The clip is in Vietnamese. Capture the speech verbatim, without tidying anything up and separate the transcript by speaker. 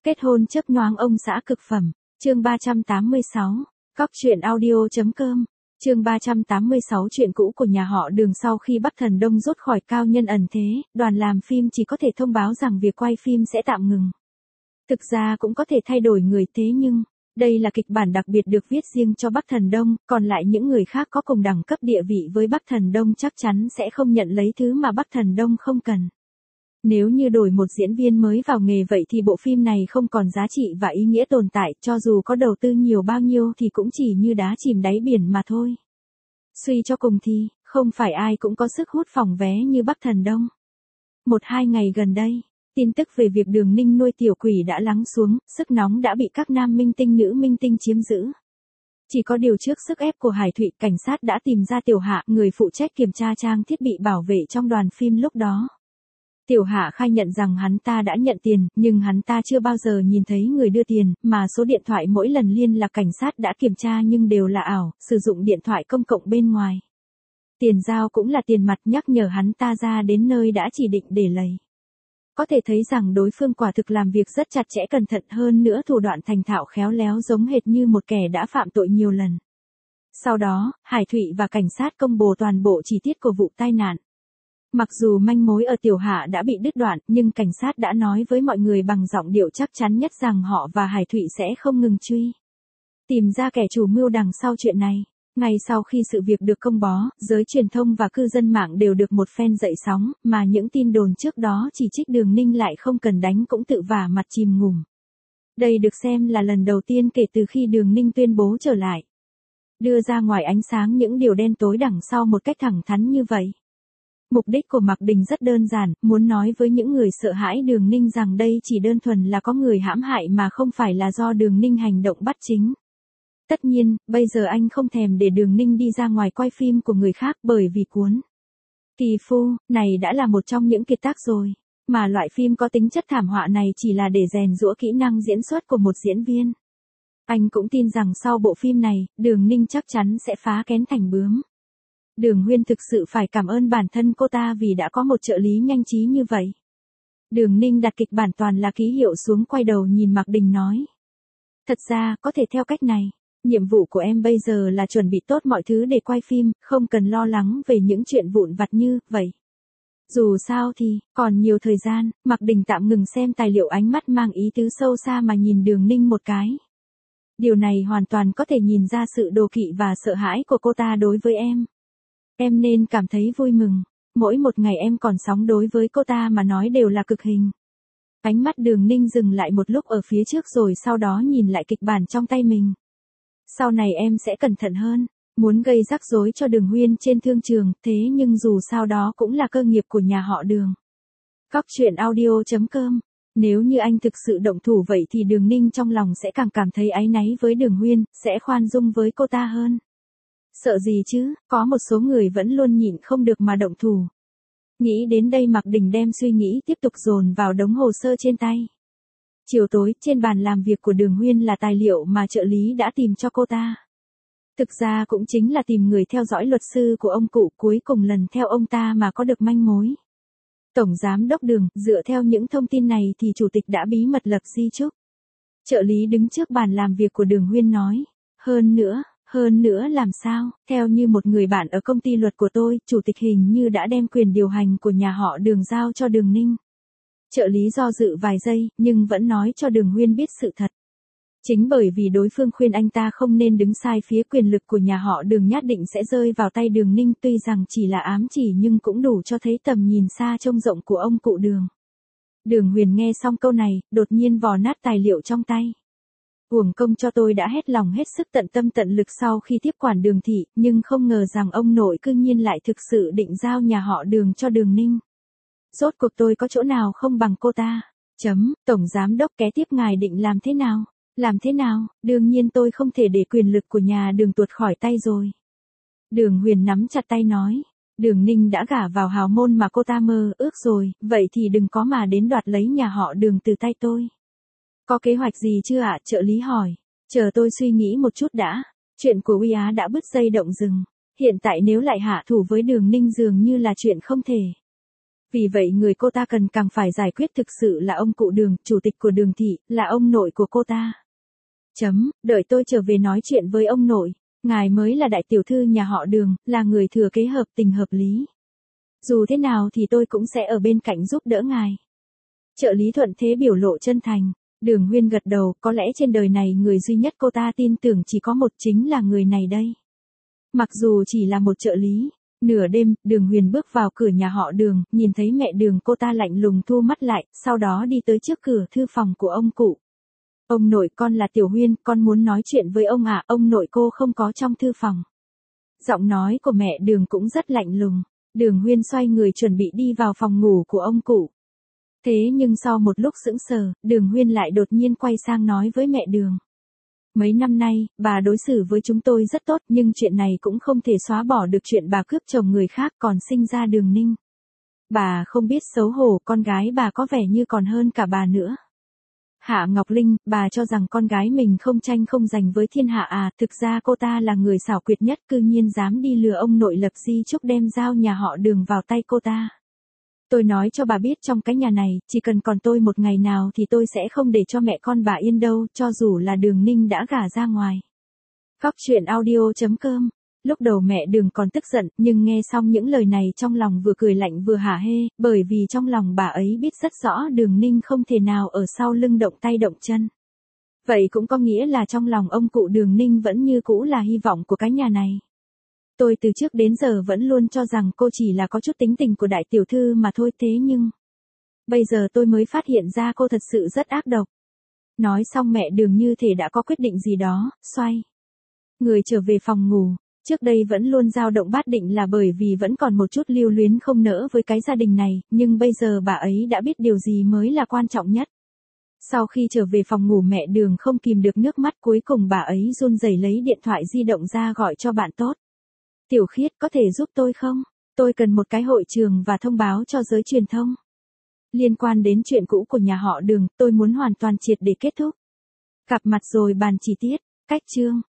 Speaker 1: Kết hôn chớp nhoáng ông xã cực phẩm, chương ba trăm tám mươi sáu, cóc truyện audio.com, chương ba trăm tám mươi sáu chuyện cũ của nhà họ Đường sau khi Bắc Thần Đông rút khỏi cao nhân ẩn thế, đoàn làm phim chỉ có thể thông báo rằng việc quay phim sẽ tạm ngừng. Thực ra cũng có thể thay đổi người thế nhưng, đây là kịch bản đặc biệt được viết riêng cho Bắc Thần Đông, còn lại những người khác có cùng đẳng cấp địa vị với Bắc Thần Đông chắc chắn sẽ không nhận lấy thứ mà Bắc Thần Đông không cần. Nếu như đổi một diễn viên mới vào nghề vậy thì bộ phim này không còn giá trị và ý nghĩa tồn tại, cho dù có đầu tư nhiều bao nhiêu thì cũng chỉ như đá chìm đáy biển mà thôi. Suy cho cùng thì, không phải ai cũng có sức hút phòng vé như Bắc Thần Đông. Một hai ngày gần đây, tin tức về việc Đường Ninh nuôi tiểu quỷ đã lắng xuống, sức nóng đã bị các nam minh tinh nữ minh tinh chiếm giữ. Chỉ có điều trước sức ép của Hải Thụy, cảnh sát đã tìm ra Tiểu Hạ, người phụ trách kiểm tra trang thiết bị bảo vệ trong đoàn phim lúc đó. Tiểu Hạ khai nhận rằng hắn ta đã nhận tiền, nhưng hắn ta chưa bao giờ nhìn thấy người đưa tiền, mà số điện thoại mỗi lần liên lạc cảnh sát đã kiểm tra nhưng đều là ảo, sử dụng điện thoại công cộng bên ngoài. Tiền giao cũng là tiền mặt, nhắc nhở hắn ta ra đến nơi đã chỉ định để lấy. Có thể thấy rằng đối phương quả thực làm việc rất chặt chẽ cẩn thận, hơn nữa thủ đoạn thành thạo khéo léo giống hệt như một kẻ đã phạm tội nhiều lần. Sau đó, Hải Thụy và cảnh sát công bố toàn bộ chi tiết của vụ tai nạn. Mặc dù manh mối ở Tiểu Hạ đã bị đứt đoạn, nhưng cảnh sát đã nói với mọi người bằng giọng điệu chắc chắn nhất rằng họ và Hải Thụy sẽ không ngừng truy tìm ra kẻ chủ mưu đằng sau chuyện này. Ngay sau khi sự việc được công bố, giới truyền thông và cư dân mạng đều được một phen dậy sóng, mà những tin đồn trước đó chỉ trích Đường Ninh lại không cần đánh cũng tự vả mặt chìm ngủm. Đây được xem là lần đầu tiên kể từ khi Đường Ninh tuyên bố trở lại, đưa ra ngoài ánh sáng những điều đen tối đằng sau một cách thẳng thắn như vậy. Mục đích của Mạc Đình rất đơn giản, muốn nói với những người sợ hãi Đường Ninh rằng đây chỉ đơn thuần là có người hãm hại mà không phải là do Đường Ninh hành động bắt chính. Tất nhiên, bây giờ anh không thèm để Đường Ninh đi ra ngoài quay phim của người khác bởi vì cuốn Kỳ Phu này đã là một trong những kiệt tác rồi, mà loại phim có tính chất thảm họa này chỉ là để rèn giũa kỹ năng diễn xuất của một diễn viên. Anh cũng tin rằng sau bộ phim này, Đường Ninh chắc chắn sẽ phá kén thành bướm. Đường Huyên thực sự phải cảm ơn bản thân cô ta vì đã có một trợ lý nhanh trí như vậy. Đường Ninh đặt kịch bản toàn là ký hiệu xuống, quay đầu nhìn Mạc Đình nói. Thật ra, có thể theo cách này. Nhiệm vụ của em bây giờ là chuẩn bị tốt mọi thứ để quay phim, không cần lo lắng về những chuyện vụn vặt như vậy. Dù sao thì, còn nhiều thời gian. Mạc Đình tạm ngừng xem tài liệu, ánh mắt mang ý tứ sâu xa mà nhìn Đường Ninh một cái. Điều này hoàn toàn có thể nhìn ra sự đố kỵ và sợ hãi của cô ta đối với em. Em nên cảm thấy vui mừng, mỗi một ngày em còn sống đối với cô ta mà nói đều là cực hình. Ánh mắt Đường Ninh dừng lại một lúc ở phía trước rồi sau đó nhìn lại kịch bản trong tay mình. Sau này em sẽ cẩn thận hơn, muốn gây rắc rối cho Đường Huyên trên thương trường, thế nhưng dù sao đó cũng là cơ nghiệp của nhà họ Đường. Cóc truyện audio.com. Nếu như anh thực sự động thủ vậy thì Đường Ninh trong lòng sẽ càng cảm thấy áy náy với Đường Huyên, sẽ khoan dung với cô ta hơn. Sợ gì chứ, có một số người vẫn luôn nhịn không được mà động thủ. Nghĩ đến đây Mạc Đình đem suy nghĩ tiếp tục dồn vào đống hồ sơ trên tay. Chiều tối, trên bàn làm việc của Đường Huyên là tài liệu mà trợ lý đã tìm cho cô ta. Thực ra cũng chính là tìm người theo dõi luật sư của ông cụ, cuối cùng lần theo ông ta mà có được manh mối. Tổng giám đốc Đường, dựa theo những thông tin này thì chủ tịch đã bí mật lập di chúc. Trợ lý đứng trước bàn làm việc của Đường Huyên nói. Hơn nữa, hơn nữa làm sao, theo như một người bạn ở công ty luật của tôi, chủ tịch hình như đã đem quyền điều hành của nhà họ Đường giao cho Đường Ninh. Trợ lý do dự vài giây, nhưng vẫn nói cho Đường Huyên biết sự thật. Chính bởi vì đối phương khuyên anh ta không nên đứng sai phía, quyền lực của nhà họ Đường nhất định sẽ rơi vào tay Đường Ninh, tuy rằng chỉ là ám chỉ nhưng cũng đủ cho thấy tầm nhìn xa trông rộng của ông cụ Đường. Đường Huyền nghe xong câu này, đột nhiên vò nát tài liệu trong tay. Uổng công cho tôi đã hết lòng hết sức tận tâm tận lực sau khi tiếp quản Đường thị, nhưng không ngờ rằng ông nội cư nhiên lại thực sự định giao nhà họ Đường cho Đường Ninh. Rốt cuộc tôi có chỗ nào không bằng cô ta? Chấm, tổng giám đốc, kế tiếp ngài định làm thế nào? Làm thế nào? Đương nhiên tôi không thể để quyền lực của nhà Đường tuột khỏi tay rồi. Đường Huyền nắm chặt tay nói. Đường Ninh đã gả vào hào môn mà cô ta mơ ước rồi, vậy thì đừng có mà đến đoạt lấy nhà họ Đường từ tay tôi. Có kế hoạch gì chưa ạ? Trợ lý hỏi. Chờ tôi suy nghĩ một chút đã. Chuyện của Uy Á đã bứt dây động rừng. Hiện tại nếu lại hạ thủ với Đường Ninh dường như là chuyện không thể. Vì vậy người cô ta cần càng phải giải quyết thực sự là ông cụ Đường, chủ tịch của Đường thị, là ông nội của cô ta. Chấm, đợi tôi trở về nói chuyện với ông nội, ngài mới là đại tiểu thư nhà họ Đường, là người thừa kế hợp tình hợp lý. Dù thế nào thì tôi cũng sẽ ở bên cạnh giúp đỡ ngài. Trợ lý thuận thế biểu lộ chân thành. Đường Huyên gật đầu, có lẽ trên đời này người duy nhất cô ta tin tưởng chỉ có một, chính là người này đây. Mặc dù chỉ là một trợ lý. Nửa đêm, Đường Huyền bước vào cửa nhà họ Đường, nhìn thấy mẹ Đường cô ta lạnh lùng thu mắt lại, sau đó đi tới trước cửa thư phòng của ông cụ. Ông nội, con là Tiểu Huyên, con muốn nói chuyện với ông ạ, ông nội cô không có trong thư phòng. Giọng nói của mẹ Đường cũng rất lạnh lùng. Đường Huyên xoay người chuẩn bị đi vào phòng ngủ của ông cụ. Thế nhưng sau một lúc sững sờ, Đường Huyên lại đột nhiên quay sang nói với mẹ Đường. Mấy năm nay, bà đối xử với chúng tôi rất tốt, nhưng chuyện này cũng không thể xóa bỏ được chuyện bà cướp chồng người khác còn sinh ra Đường Ninh. Bà không biết xấu hổ, con gái bà có vẻ như còn hơn cả bà nữa. Hạ Ngọc Linh, bà cho rằng con gái mình không tranh không giành với thiên hạ à, thực ra cô ta là người xảo quyệt nhất, cư nhiên dám đi lừa ông nội Lập Di Trúc đem giao nhà họ Đường vào tay cô ta. Tôi nói cho bà biết trong cái nhà này, chỉ cần còn tôi một ngày nào thì tôi sẽ không để cho mẹ con bà yên đâu, cho dù là Đường Ninh đã gả ra ngoài. Góc truyện audio chấm com. Lúc đầu mẹ Đường còn tức giận, nhưng nghe xong những lời này trong lòng vừa cười lạnh vừa hả hê, bởi vì trong lòng bà ấy biết rất rõ Đường Ninh không thể nào ở sau lưng động tay động chân. Vậy cũng có nghĩa là trong lòng ông cụ Đường Ninh vẫn như cũ là hy vọng của cái nhà này. Tôi từ trước đến giờ vẫn luôn cho rằng cô chỉ là có chút tính tình của đại tiểu thư mà thôi, thế nhưng bây giờ tôi mới phát hiện ra cô thật sự rất ác độc. Nói xong mẹ Đường như thể đã có quyết định gì đó, xoay người trở về phòng ngủ. Trước đây vẫn luôn dao động bát định là bởi vì vẫn còn một chút lưu luyến không nỡ với cái gia đình này, nhưng bây giờ bà ấy đã biết điều gì mới là quan trọng nhất. Sau khi trở về phòng ngủ mẹ Đường không kìm được nước mắt, cuối cùng bà ấy run rẩy lấy điện thoại di động ra gọi cho bạn tốt. Tiểu Khiết, có thể giúp tôi không? Tôi cần một cái hội trường và thông báo cho giới truyền thông. Liên quan đến chuyện cũ của nhà họ Đường, tôi muốn hoàn toàn triệt để kết thúc. Gặp mặt rồi bàn chi tiết. Cách chương.